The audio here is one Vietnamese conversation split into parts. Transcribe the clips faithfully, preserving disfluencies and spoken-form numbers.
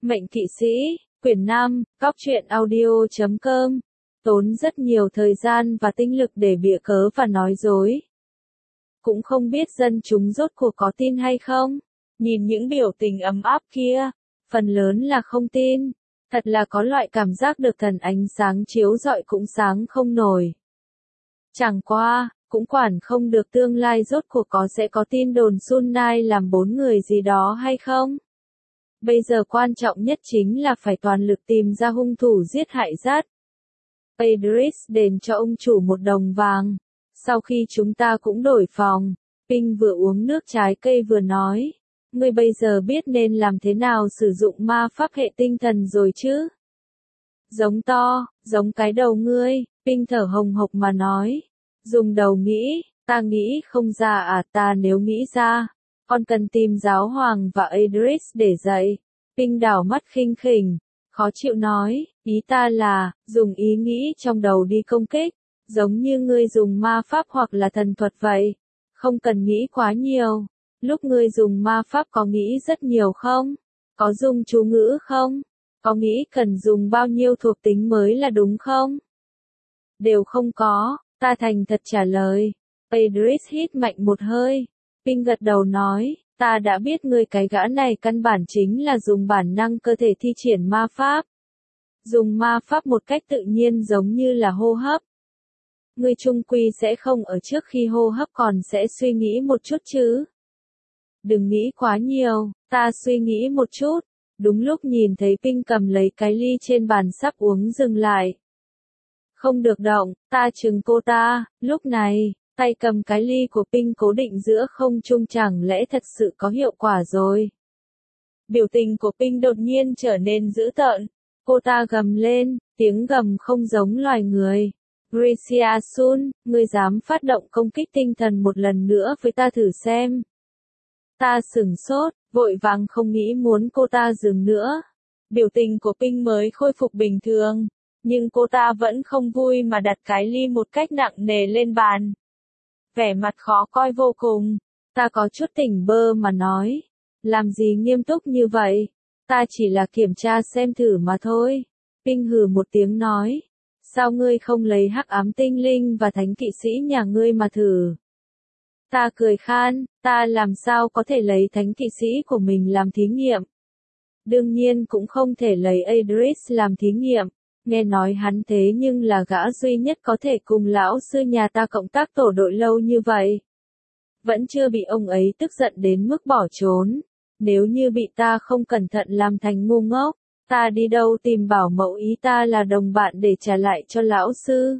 Mệnh kỵ sĩ, quyển năm, cóc truyện audio chấm com, tốn rất nhiều thời gian và tinh lực để bịa cớ và nói dối. Cũng không biết dân chúng rốt cuộc có tin hay không. Nhìn những biểu tình ấm áp kia, phần lớn là không tin. Thật là có loại cảm giác được thần ánh sáng chiếu rọi cũng sáng không nổi. Chẳng qua, cũng quản không được tương lai rốt cuộc có sẽ có tin đồn Sun Nai làm bốn người gì đó hay không. Bây giờ quan trọng nhất chính là phải toàn lực tìm ra hung thủ giết hại Dát. Idris đền cho ông chủ một đồng vàng. Sau khi chúng ta cũng đổi phòng, Ping vừa uống nước trái cây vừa nói. Ngươi bây giờ biết nên làm thế nào sử dụng ma pháp hệ tinh thần rồi chứ? Giống to, giống cái đầu ngươi, Ping thở hồng hộc mà nói. Dùng đầu nghĩ, ta nghĩ không ra à, ta nếu nghĩ ra, con cần tìm giáo hoàng và Idris để dạy. Ping đảo mắt khinh khỉnh, khó chịu nói, ý ta là, dùng ý nghĩ trong đầu đi công kích, giống như ngươi dùng ma pháp hoặc là thần thuật vậy. Không cần nghĩ quá nhiều. Lúc ngươi dùng ma pháp có nghĩ rất nhiều không? Có dùng chú ngữ không? Có nghĩ cần dùng bao nhiêu thuộc tính mới là đúng không? Đều không có, ta thành thật trả lời. Idris hít mạnh một hơi. Ping gật đầu nói, ta đã biết ngươi cái gã này căn bản chính là dùng bản năng cơ thể thi triển ma pháp. Dùng ma pháp một cách tự nhiên giống như là hô hấp. Ngươi chung quy sẽ không ở trước khi hô hấp còn sẽ suy nghĩ một chút chứ. Đừng nghĩ quá nhiều, ta suy nghĩ một chút. Đúng lúc nhìn thấy Ping cầm lấy cái ly trên bàn sắp uống dừng lại. Không được động, ta chừng cô ta. Lúc này, tay cầm cái ly của Ping cố định giữa không trung chẳng lẽ thật sự có hiệu quả rồi. Biểu tình của Ping đột nhiên trở nên dữ tợn. Cô ta gầm lên, tiếng gầm không giống loài người. Gracia Sun, ngươi dám phát động công kích tinh thần một lần nữa với ta thử xem. Ta sửng sốt, vội vàng không nghĩ muốn cô ta dừng nữa. Biểu tình của Ping mới khôi phục bình thường, nhưng cô ta vẫn không vui mà đặt cái ly một cách nặng nề lên bàn. Vẻ mặt khó coi vô cùng, ta có chút tỉnh bơ mà nói. Làm gì nghiêm túc như vậy? Ta chỉ là kiểm tra xem thử mà thôi. Ping hừ một tiếng nói. Sao ngươi không lấy hắc ám tinh linh và thánh kỵ sĩ nhà ngươi mà thử? Ta cười khan, ta làm sao có thể lấy thánh kỵ sĩ của mình làm thí nghiệm? Đương nhiên cũng không thể lấy Idris làm thí nghiệm. Nghe nói hắn thế nhưng là gã duy nhất có thể cùng lão sư nhà ta cộng tác tổ đội lâu như vậy. Vẫn chưa bị ông ấy tức giận đến mức bỏ trốn. Nếu như bị ta không cẩn thận làm thành ngu ngốc, ta đi đâu tìm bảo mẫu ý ta là đồng bạn để trả lại cho lão sư.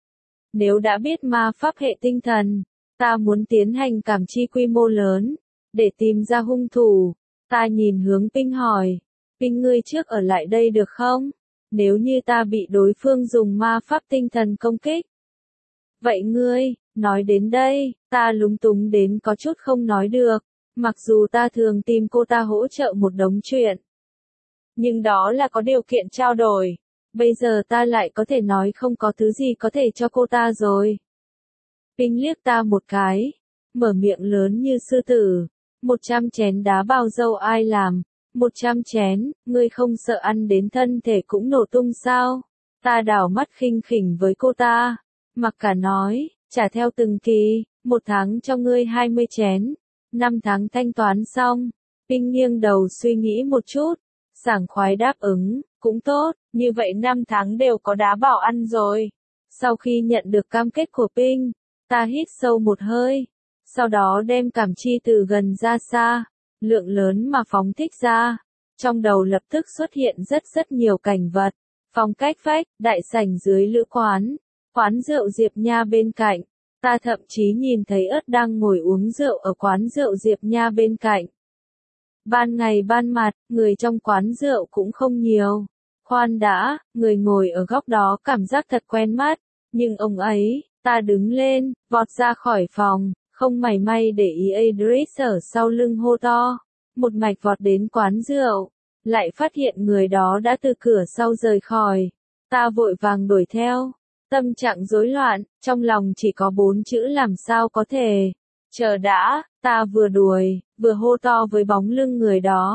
Nếu đã biết ma pháp hệ tinh thần, ta muốn tiến hành cảm chi quy mô lớn, để tìm ra hung thủ. Ta nhìn hướng Ping hỏi, Ping ngươi trước ở lại đây được không? Nếu như ta bị đối phương dùng ma pháp tinh thần công kích. Vậy ngươi, nói đến đây, ta lúng túng đến có chút không nói được, mặc dù ta thường tìm cô ta hỗ trợ một đống chuyện. Nhưng đó là có điều kiện trao đổi. Bây giờ ta lại có thể nói không có thứ gì có thể cho cô ta rồi. Ping liếc ta một cái, mở miệng lớn như sư tử. Một trăm chén đá bao dâu ai làm? Một trăm chén, ngươi không sợ ăn đến thân thể cũng nổ tung sao? Ta đảo mắt khinh khỉnh với cô ta. Mặc cả nói, trả theo từng kỳ, một tháng cho ngươi hai mươi chén. Năm tháng thanh toán xong. Ping nghiêng đầu suy nghĩ một chút. Sảng khoái đáp ứng, cũng tốt, như vậy năm tháng đều có đá bảo ăn rồi. Sau khi nhận được cam kết của Ping, ta hít sâu một hơi. Sau đó đem cảm chi từ gần ra xa, lượng lớn mà phóng thích ra. Trong đầu lập tức xuất hiện rất rất nhiều cảnh vật. Phòng cách vách, đại sảnh dưới lữ quán, quán rượu Diệp Nha bên cạnh. Ta thậm chí nhìn thấy ớt đang ngồi uống rượu ở quán rượu Diệp Nha bên cạnh. Ban ngày ban mặt, người trong quán rượu cũng không nhiều. Khoan đã, người ngồi ở góc đó cảm giác thật quen mắt. Nhưng ông ấy, ta đứng lên, vọt ra khỏi phòng, không mảy may để ý Idris ở sau lưng hô to. Một mạch vọt đến quán rượu, lại phát hiện người đó đã từ cửa sau rời khỏi. Ta vội vàng đuổi theo, tâm trạng rối loạn, trong lòng chỉ có bốn chữ làm sao có thể. Chờ đã, ta vừa đuổi, vừa hô to với bóng lưng người đó.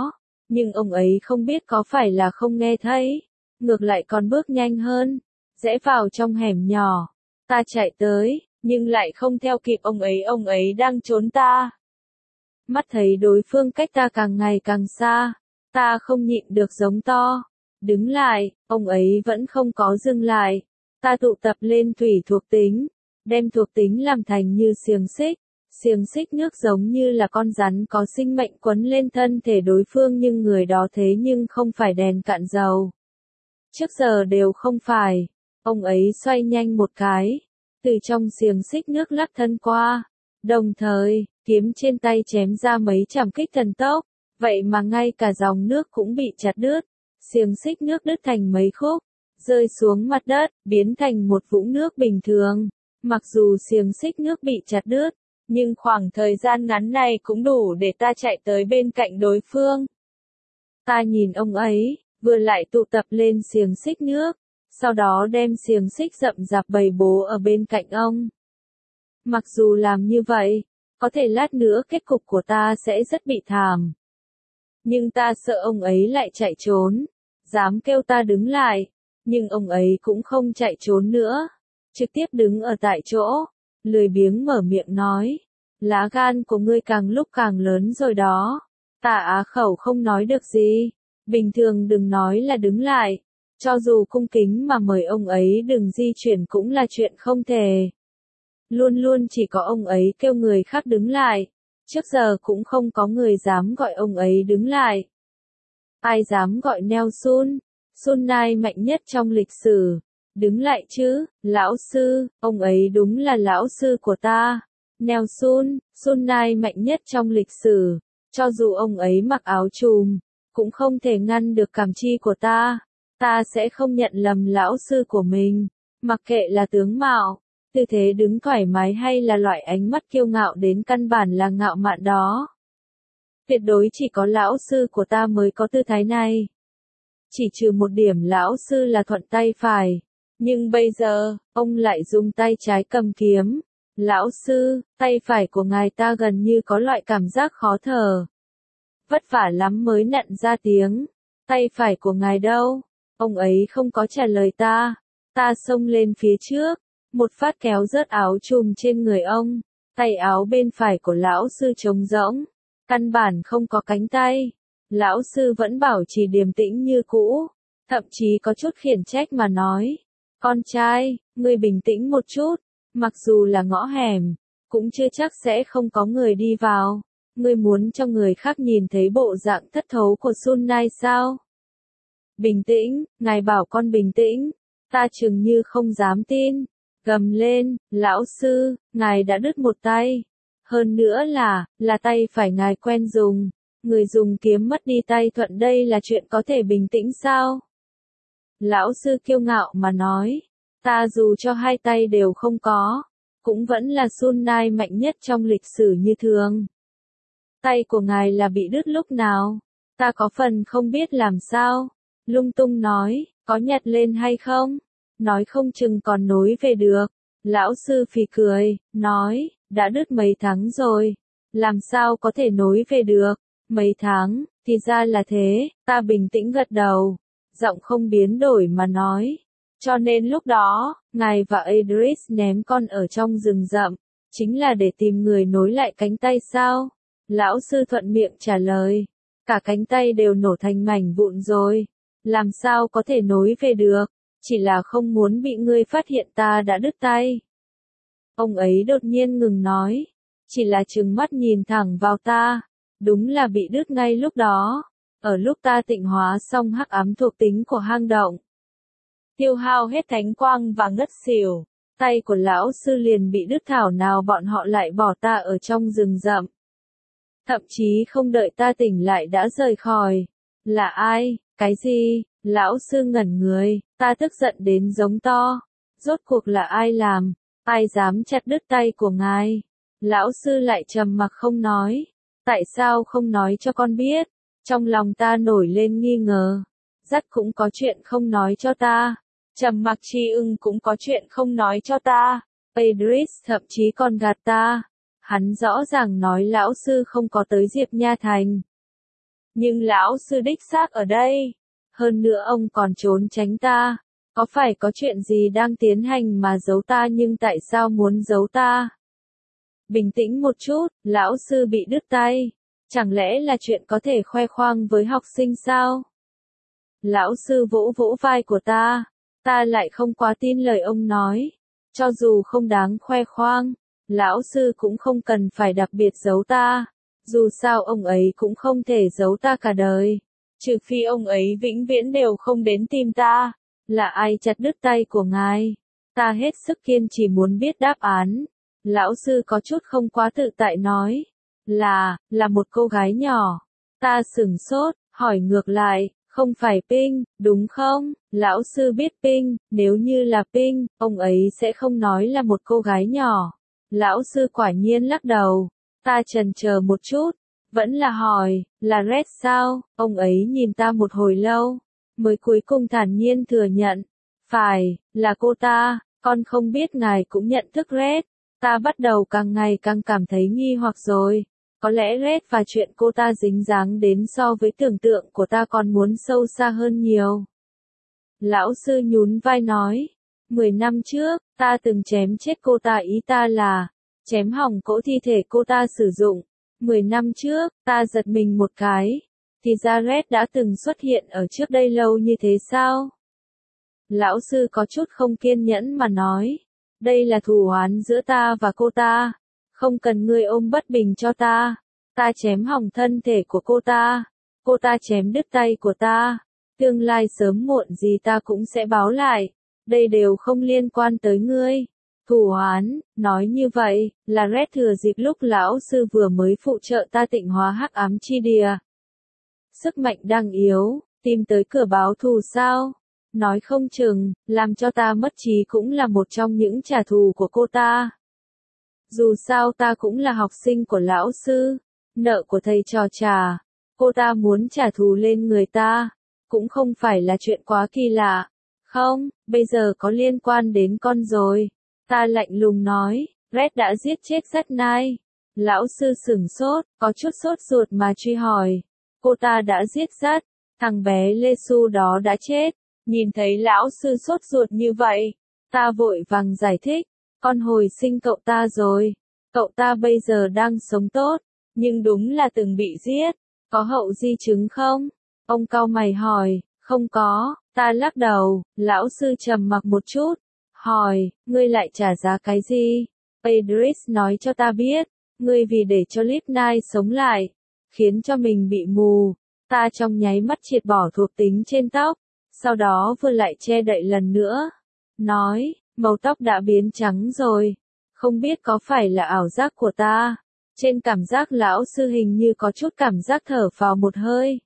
Nhưng ông ấy không biết có phải là không nghe thấy, ngược lại còn bước nhanh hơn, rẽ vào trong hẻm nhỏ. Ta chạy tới, nhưng lại không theo kịp ông ấy, ông ấy đang trốn ta. Mắt thấy đối phương cách ta càng ngày càng xa, ta không nhịn được giống to. Đứng lại, ông ấy vẫn không có dừng lại. Ta tụ tập lên thủy thuộc tính, đem thuộc tính làm thành như xiềng xích. Xiềng xích nước giống như là con rắn có sinh mệnh quấn lên thân thể đối phương, nhưng người đó thế nhưng không phải đèn cạn dầu. Trước giờ đều không phải. Ông ấy xoay nhanh một cái, từ trong xiềng xích nước lắc thân qua. Đồng thời, kiếm trên tay chém ra mấy chảm kích thần tốc. Vậy mà ngay cả dòng nước cũng bị chặt đứt. Xiềng xích nước đứt thành mấy khúc, rơi xuống mặt đất, biến thành một vũng nước bình thường. Mặc dù xiềng xích nước bị chặt đứt, nhưng khoảng thời gian ngắn này cũng đủ để ta chạy tới bên cạnh đối phương. Ta nhìn ông ấy, vừa lại tụ tập lên xiềng xích nước, sau đó đem xiềng xích rậm rạp bày bố ở bên cạnh ông. Mặc dù làm như vậy, có thể lát nữa kết cục của ta sẽ rất bị thảm. Nhưng ta sợ ông ấy lại chạy trốn, dám kêu ta đứng lại, nhưng ông ấy cũng không chạy trốn nữa, trực tiếp đứng ở tại chỗ, lười biếng mở miệng nói, lá gan của ngươi càng lúc càng lớn rồi đó. Ta á khẩu không nói được gì, bình thường đừng nói là đứng lại, cho dù cung kính mà mời ông ấy đừng di chuyển cũng là chuyện không thể. Luôn luôn chỉ có ông ấy kêu người khác đứng lại, trước giờ cũng không có người dám gọi ông ấy đứng lại. Ai dám gọi Nelson, Sun Nai mạnh nhất trong lịch sử, đứng lại chứ, lão sư, ông ấy đúng là lão sư của ta. Nelson, Sun Nai mạnh nhất trong lịch sử, cho dù ông ấy mặc áo trùm, cũng không thể ngăn được cảm chi của ta. Ta sẽ không nhận lầm lão sư của mình, mặc kệ là tướng mạo, tư thế đứng thoải mái hay là loại ánh mắt kiêu ngạo đến căn bản là ngạo mạn đó. Tuyệt đối chỉ có lão sư của ta mới có tư thái này. Chỉ trừ một điểm, lão sư là thuận tay phải. Nhưng bây giờ, ông lại dùng tay trái cầm kiếm. Lão sư, tay phải của ngài ta gần như có loại cảm giác khó thở. Vất vả lắm mới nặn ra tiếng. Tay phải của ngài đâu? Ông ấy không có trả lời ta. Ta xông lên phía trước, một phát kéo rớt áo trùm trên người ông. Tay áo bên phải của lão sư trống rỗng, căn bản không có cánh tay. Lão sư vẫn bảo trì điềm tĩnh như cũ, thậm chí có chút khiển trách mà nói, con trai, ngươi bình tĩnh một chút, mặc dù là ngõ hẻm, cũng chưa chắc sẽ không có người đi vào. Ngươi muốn cho người khác nhìn thấy bộ dạng thất thố của Sun Nai sao? Bình tĩnh, ngài bảo con bình tĩnh, ta chừng như không dám tin, gầm lên, lão sư, ngài đã đứt một tay. Hơn nữa là, là tay phải ngài quen dùng, người dùng kiếm mất đi tay thuận, đây là chuyện có thể bình tĩnh sao? Lão sư kiêu ngạo mà nói, ta dù cho hai tay đều không có, cũng vẫn là Sun Nai mạnh nhất trong lịch sử như thường. Tay của ngài là bị đứt lúc nào? Ta có phần không biết làm sao. Lung tung nói, có nhặt lên hay không? Nói không chừng còn nối về được. Lão sư phì cười, nói, đã đứt mấy tháng rồi. Làm sao có thể nối về được? Mấy tháng, thì ra là thế. Ta bình tĩnh gật đầu, giọng không biến đổi mà nói. Cho nên lúc đó, ngài và Idris ném con ở trong rừng rậm, chính là để tìm người nối lại cánh tay sao? Lão sư thuận miệng trả lời, cả cánh tay đều nổ thành mảnh vụn rồi. Làm sao có thể nối về được? Chỉ là không muốn bị ngươi phát hiện ta đã đứt tay. Ông ấy đột nhiên ngừng nói, chỉ là trừng mắt nhìn thẳng vào ta. Đúng là bị đứt ngay lúc đó, ở lúc ta tịnh hóa xong hắc ám thuộc tính của hang động. Tiêu hao hết thánh quang và ngất xỉu, tay của lão sư liền bị đứt, thảo nào bọn họ lại bỏ ta ở trong rừng rậm. Thậm chí không đợi ta tỉnh lại đã rời khỏi. Là ai? Cái gì? Lão sư ngẩn người, ta tức giận đến giống to. Rốt cuộc là ai làm? Ai dám chặt đứt tay của ngài? Lão sư lại trầm mặc không nói. Tại sao không nói cho con biết? Trong lòng ta nổi lên nghi ngờ. Dắt cũng có chuyện không nói cho ta. Trầm mặc chi ưng cũng có chuyện không nói cho ta. Idris thậm chí còn gạt ta. Hắn rõ ràng nói lão sư không có tới Diệp Nha Thành. Nhưng lão sư đích xác ở đây. Hơn nữa ông còn trốn tránh ta. Có phải có chuyện gì đang tiến hành mà giấu ta nhưng tại sao muốn giấu ta? Bình tĩnh một chút, lão sư bị đứt tay. Chẳng lẽ là chuyện có thể khoe khoang với học sinh sao? Lão sư vỗ vỗ vai của ta. Ta lại không quá tin lời ông nói. Cho dù không đáng khoe khoang, lão sư cũng không cần phải đặc biệt giấu ta. Dù sao ông ấy cũng không thể giấu ta cả đời. Trừ phi ông ấy vĩnh viễn đều không đến tìm ta. Là ai chặt đứt tay của ngài? Ta hết sức kiên trì muốn biết đáp án. Lão sư có chút không quá tự tại nói. Là, là một cô gái nhỏ. Ta sửng sốt, hỏi ngược lại, không phải Pinh, đúng không? Lão sư biết Pinh, nếu như là Pinh, ông ấy sẽ không nói là một cô gái nhỏ. Lão sư quả nhiên lắc đầu. Ta chần chờ một chút, vẫn là hỏi, là Red sao? Ông ấy nhìn ta một hồi lâu, mới cuối cùng thản nhiên thừa nhận. Phải, là cô ta, con không biết ngài cũng nhận thức Red. Ta bắt đầu càng ngày càng cảm thấy nghi hoặc rồi. Có lẽ Red và chuyện cô ta dính dáng đến so với tưởng tượng của ta còn muốn sâu xa hơn nhiều. Lão sư nhún vai nói, mười năm trước, ta từng chém chết cô ta, ý ta là chém hỏng cỗ thi thể cô ta sử dụng. Mười năm trước, ta giật mình một cái. Thì ra Red đã từng xuất hiện ở trước đây lâu như thế sao? Lão sư có chút không kiên nhẫn mà nói. Đây là thù oán giữa ta và cô ta. Không cần ngươi ôm bất bình cho ta. Ta chém hỏng thân thể của cô ta. Cô ta chém đứt tay của ta. Tương lai sớm muộn gì ta cũng sẽ báo lại. Đây đều không liên quan tới ngươi. Thù oán, nói như vậy, là Red thừa dịp lúc lão sư vừa mới phụ trợ ta tịnh hóa hắc ám chi địa. Sức mạnh đang yếu, tìm tới cửa báo thù sao? Nói không chừng, làm cho ta mất trí cũng là một trong những trả thù của cô ta. Dù sao ta cũng là học sinh của lão sư, nợ của thầy trò trả. Cô ta muốn trả thù lên người ta, cũng không phải là chuyện quá kỳ lạ. Không, bây giờ có liên quan đến con rồi. Ta lạnh lùng nói, Red đã giết chết Rất Nai. Lão sư sửng sốt, có chút sốt ruột mà truy hỏi. Cô ta đã giết Rất, thằng bé Lê Su đó đã chết. Nhìn thấy lão sư sốt ruột như vậy, ta vội vàng giải thích, con hồi sinh cậu ta rồi. Cậu ta bây giờ đang sống tốt, nhưng đúng là từng bị giết. Có hậu di chứng không? Ông cau mày hỏi, không có, ta lắc đầu. Lão sư trầm mặc một chút, hỏi, ngươi lại trả giá cái gì? Idris nói cho ta biết, ngươi vì để cho Livnai sống lại, khiến cho mình bị mù. Ta trong nháy mắt triệt bỏ thuộc tính trên tóc, sau đó vừa lại che đậy lần nữa. Nói, màu tóc đã biến trắng rồi. Không biết có phải là ảo giác của ta. Trên cảm giác lão sư hình như có chút cảm giác thở phào một hơi.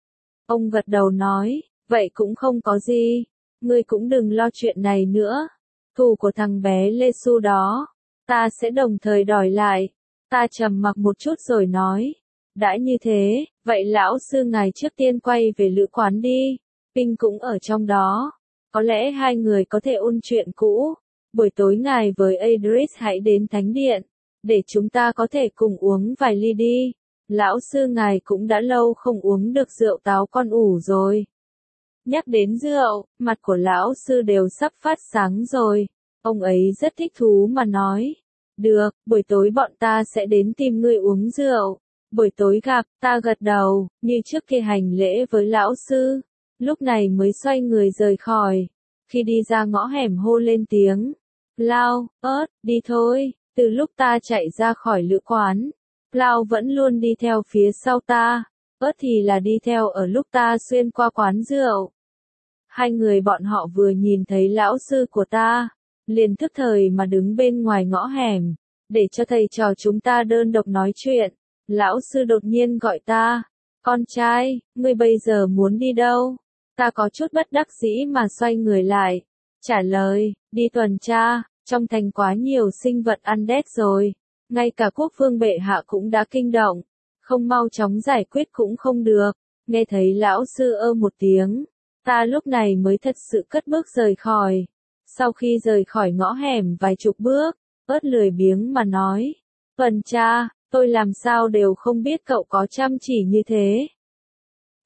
Ông gật đầu nói, vậy cũng không có gì. Ngươi cũng đừng lo chuyện này nữa. Thù của thằng bé Lê Su đó, ta sẽ đồng thời đòi lại. Ta trầm mặc một chút rồi nói, đã như thế, vậy lão sư ngài trước tiên quay về lữ quán đi. Pinh cũng ở trong đó. Có lẽ hai người có thể ôn chuyện cũ. Buổi tối ngài với Idris hãy đến thánh điện, để chúng ta có thể cùng uống vài ly đi. Lão sư ngài cũng đã lâu không uống được rượu táo con ủ rồi. Nhắc đến rượu, mặt của lão sư đều sắp phát sáng rồi. Ông ấy rất thích thú mà nói. Được, buổi tối bọn ta sẽ đến tìm ngươi uống rượu. Buổi tối gặp, ta gật đầu, như trước kia hành lễ với lão sư. Lúc này mới xoay người rời khỏi. Khi đi ra ngõ hẻm hô lên tiếng. Lao, ớt, đi thôi. Từ lúc ta chạy ra khỏi lữ quán, Lao vẫn luôn đi theo phía sau ta. Ớt thì là đi theo ở lúc ta xuyên qua quán rượu. Hai người bọn họ vừa nhìn thấy lão sư của ta, liền thức thời mà đứng bên ngoài ngõ hẻm, để cho thầy trò chúng ta đơn độc nói chuyện. Lão sư đột nhiên gọi ta, con trai, ngươi bây giờ muốn đi đâu? Ta có chút bất đắc dĩ mà xoay người lại, trả lời, đi tuần tra, trong thành quá nhiều sinh vật undead rồi, ngay cả quốc vương bệ hạ cũng đã kinh động, không mau chóng giải quyết cũng không được. Nghe thấy lão sư ơ một tiếng, ta lúc này mới thật sự cất bước rời khỏi. Sau khi rời khỏi ngõ hẻm vài chục bước, ớt lười biếng mà nói, tuần tra, tôi làm sao đều không biết cậu có chăm chỉ như thế.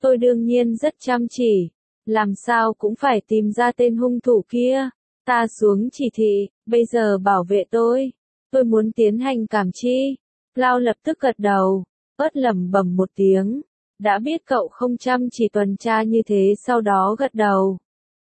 Tôi đương nhiên rất chăm chỉ. Làm sao cũng phải tìm ra tên hung thủ kia. Ta xuống chỉ thị, bây giờ bảo vệ tôi. Tôi muốn tiến hành cảm chi. Lao lập tức gật đầu, ớt lẩm bẩm một tiếng. Đã biết cậu không chăm chỉ tuần tra như thế, sau đó gật đầu.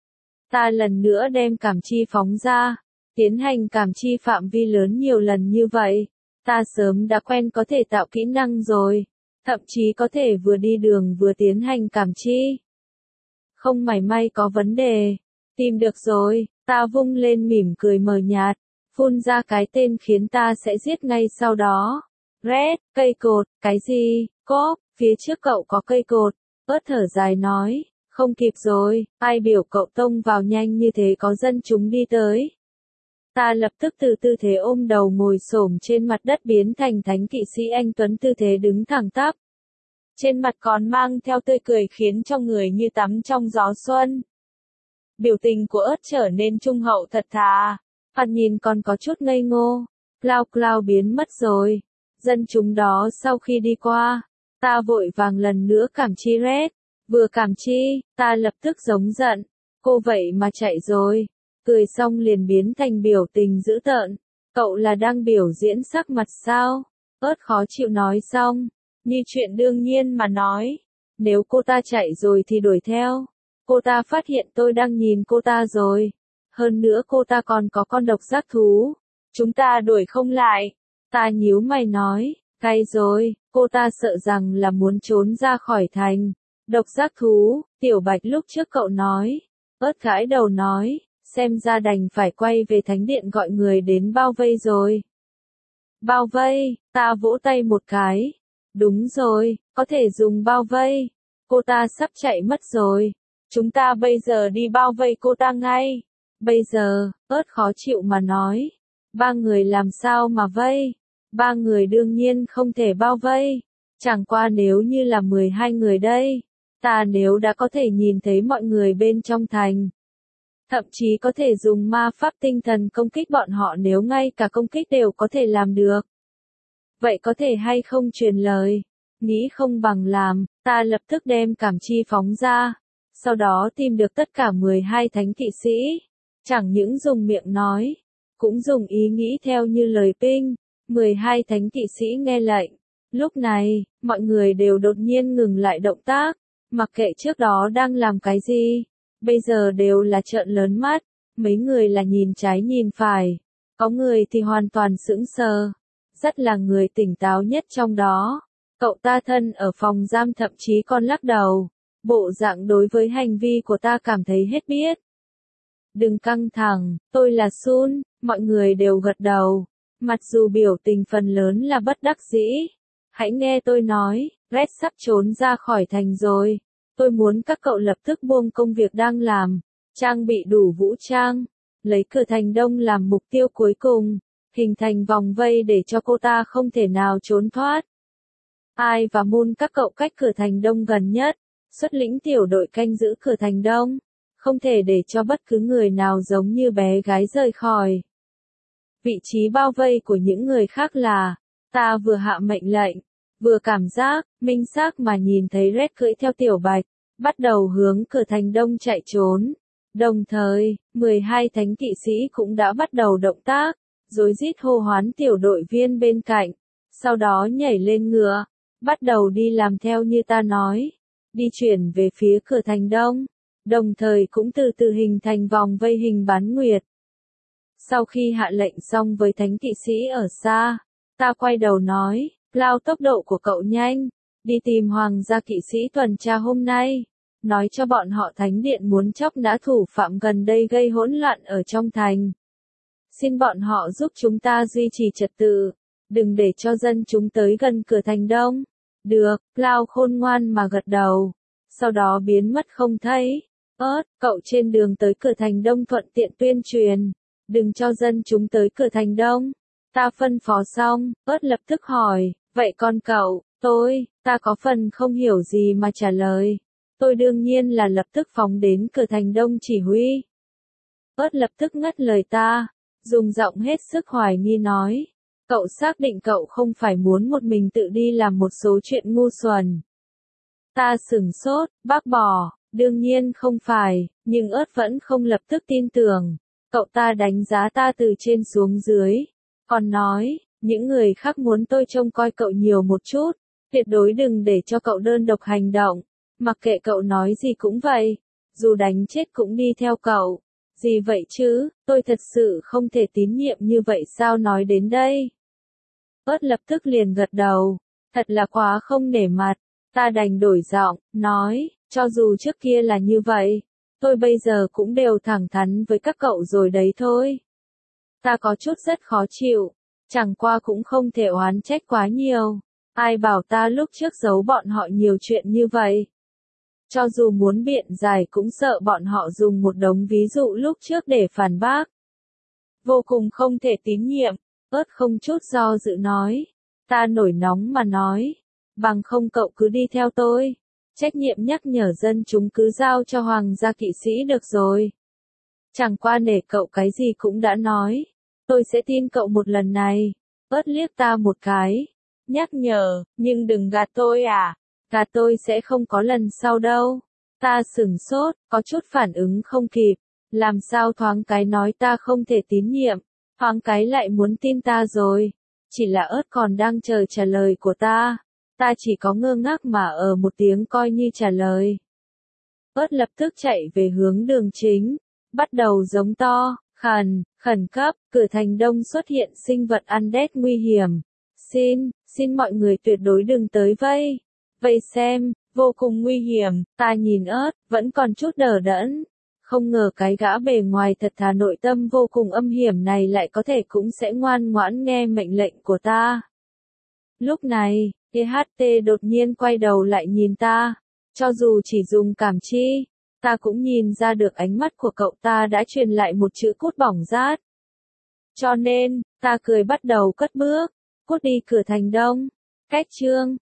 Ta lần nữa đem cảm chi phóng ra, tiến hành cảm chi phạm vi lớn nhiều lần như vậy. Ta sớm đã quen có thể tạo kỹ năng rồi, thậm chí có thể vừa đi đường vừa tiến hành cảm chi. Không mảy may có vấn đề. Tìm được rồi, ta vung lên mỉm cười mờ nhạt, phun ra cái tên khiến ta sẽ giết ngay sau đó. Red, cây cột, cái gì, cốp, phía trước cậu có cây cột, ớt thở dài nói, không kịp rồi, ai biểu cậu tông vào nhanh như thế, có dân chúng đi tới. Ta lập tức từ tư thế ôm đầu ngồi xổm trên mặt đất biến thành thánh kỵ sĩ anh Tuấn, tư thế đứng thẳng tắp. Trên mặt còn mang theo tươi cười khiến cho người như tắm trong gió xuân. Biểu tình của ớt trở nên trung hậu thật thà, mặt nhìn còn có chút ngây ngô. Cloud Cloud biến mất rồi. Dân chúng đó sau khi đi qua, ta vội vàng lần nữa cảm chi Red. Vừa cảm chi, ta lập tức giống giận. Cô vậy mà chạy rồi. Cười xong liền biến thành biểu tình dữ tợn. Cậu là đang biểu diễn sắc mặt sao? Ớt khó chịu nói xong. Như chuyện đương nhiên mà nói. Nếu cô ta chạy rồi thì đuổi theo. Cô ta phát hiện tôi đang nhìn cô ta rồi. Hơn nữa cô ta còn có con độc giác thú. Chúng ta đuổi không lại. Ta nhíu mày nói, cay rồi, cô ta sợ rằng là muốn trốn ra khỏi thành. Độc giác thú, Tiểu Bạch lúc trước cậu nói. Ớt gãi đầu nói, xem ra đành phải quay về thánh điện gọi người đến bao vây rồi. Bao vây, ta vỗ tay một cái. Đúng rồi, có thể dùng bao vây. Cô ta sắp chạy mất rồi. Chúng ta bây giờ đi bao vây cô ta ngay. Bây giờ, ớt khó chịu mà nói. Ba người làm sao mà vây? Ba người đương nhiên không thể bao vây. Chẳng qua nếu như là mười hai người đây. Ta nếu đã có thể nhìn thấy mọi người bên trong thành. Thậm chí có thể dùng ma pháp tinh thần công kích bọn họ, nếu ngay cả công kích đều có thể làm được. Vậy có thể hay không truyền lời? Nghĩ không bằng làm, ta lập tức đem cảm chi phóng ra. Sau đó tìm được tất cả mười hai thánh kỵ sĩ. Chẳng những dùng miệng nói, cũng dùng ý nghĩ theo như lời Pinh. mười hai thánh kỵ sĩ nghe lệnh. Lúc này, mọi người đều đột nhiên ngừng lại động tác. Mặc kệ trước đó đang làm cái gì, bây giờ đều là trợn lớn mắt. Mấy người là nhìn trái nhìn phải. Có người thì hoàn toàn sững sờ. Rất là người tỉnh táo nhất trong đó. Cậu ta thân ở phòng giam thậm chí còn lắc đầu. Bộ dạng đối với hành vi của ta cảm thấy hết biết. Đừng căng thẳng, tôi là Sun, mọi người đều gật đầu. Mặc dù biểu tình phần lớn là bất đắc dĩ. Hãy nghe tôi nói, Red sắp trốn ra khỏi thành rồi. Tôi muốn các cậu lập tức buông công việc đang làm, trang bị đủ vũ trang, lấy cửa thành đông làm mục tiêu cuối cùng, hình thành vòng vây để cho cô ta không thể nào trốn thoát. Ai và Moon các cậu cách cửa thành đông gần nhất, xuất lĩnh tiểu đội canh giữ cửa thành đông, không thể để cho bất cứ người nào giống như bé gái rời khỏi. Vị trí bao vây của những người khác là, ta vừa hạ mệnh lệnh, vừa cảm giác, minh xác mà nhìn thấy Red cưỡi theo Tiểu Bạch, bắt đầu hướng cửa thành đông chạy trốn. Đồng thời, mười hai thánh kỵ sĩ cũng đã bắt đầu động tác, rối rít hô hoán tiểu đội viên bên cạnh, sau đó nhảy lên ngựa, bắt đầu đi làm theo như ta nói, đi chuyển về phía cửa thành đông, đồng thời cũng từ từ hình thành vòng vây hình bán nguyệt. Sau khi hạ lệnh xong với thánh kỵ sĩ ở xa, ta quay đầu nói, Cloud, tốc độ của cậu nhanh, đi tìm hoàng gia kỵ sĩ tuần tra hôm nay, nói cho bọn họ thánh điện muốn chóc nã thủ phạm gần đây gây hỗn loạn ở trong thành. Xin bọn họ giúp chúng ta duy trì trật tự, đừng để cho dân chúng tới gần cửa thành đông. Được, Cloud khôn ngoan mà gật đầu, sau đó biến mất không thấy. Ớt, cậu trên đường tới cửa thành đông thuận tiện tuyên truyền, đừng cho dân chúng tới cửa thành đông. Ta phân phó xong, ớt lập tức hỏi, vậy còn cậu, tôi, ta có phần không hiểu gì mà trả lời. Tôi đương nhiên là lập tức phóng đến cửa thành đông chỉ huy. Ớt lập tức ngắt lời ta, dùng giọng hết sức hoài nghi nói, cậu xác định cậu không phải muốn một mình tự đi làm một số chuyện ngu xuẩn. Ta sửng sốt, bác bỏ, đương nhiên không phải, nhưng ớt vẫn không lập tức tin tưởng. Cậu ta đánh giá ta từ trên xuống dưới, còn nói, những người khác muốn tôi trông coi cậu nhiều một chút, tuyệt đối đừng để cho cậu đơn độc hành động, mặc kệ cậu nói gì cũng vậy, dù đánh chết cũng đi theo cậu. Gì vậy chứ, tôi thật sự không thể tín nhiệm như vậy sao? Nói đến đây, ớt lập tức liền gật đầu, thật là quá không nể mặt. Ta đành đổi giọng, nói, cho dù trước kia là như vậy, tôi bây giờ cũng đều thẳng thắn với các cậu rồi đấy thôi. Ta có chút rất khó chịu, chẳng qua cũng không thể oán trách quá nhiều. Ai bảo ta lúc trước giấu bọn họ nhiều chuyện như vậy. Cho dù muốn biện giải cũng sợ bọn họ dùng một đống ví dụ lúc trước để phản bác. Vô cùng không thể tín nhiệm, ớt không chút do dự nói. Ta nổi nóng mà nói, bằng không cậu cứ đi theo tôi. Trách nhiệm nhắc nhở dân chúng cứ giao cho hoàng gia kỵ sĩ được rồi. Chẳng qua nể cậu cái gì cũng đã nói, tôi sẽ tin cậu một lần này. Ớt liếc ta một cái, nhắc nhở, nhưng đừng gạt tôi à, gạt tôi sẽ không có lần sau đâu. Ta sửng sốt, có chút phản ứng không kịp, làm sao thoáng cái nói ta không thể tín nhiệm, thoáng cái lại muốn tin ta rồi. Chỉ là ớt còn đang chờ trả lời của ta. Ta chỉ có ngơ ngác mà ở một tiếng coi như trả lời. Ớt lập tức chạy về hướng đường chính, bắt đầu giống to, khẩn, khẩn cấp, cửa thành đông xuất hiện sinh vật undead nguy hiểm. Xin, xin mọi người tuyệt đối đừng tới vây. Vây xem, vô cùng nguy hiểm. Ta nhìn ớt, vẫn còn chút đờ đẫn. Không ngờ cái gã bề ngoài thật thà nội tâm vô cùng âm hiểm này lại có thể cũng sẽ ngoan ngoãn nghe mệnh lệnh của ta. Lúc này, tê hát tê đột nhiên quay đầu lại nhìn ta. Cho dù chỉ dùng cảm chi, ta cũng nhìn ra được ánh mắt của cậu ta đã truyền lại một chữ cút bỏng rát. Cho nên, ta cười bắt đầu cất bước, cút đi cửa thành đông. Cách chương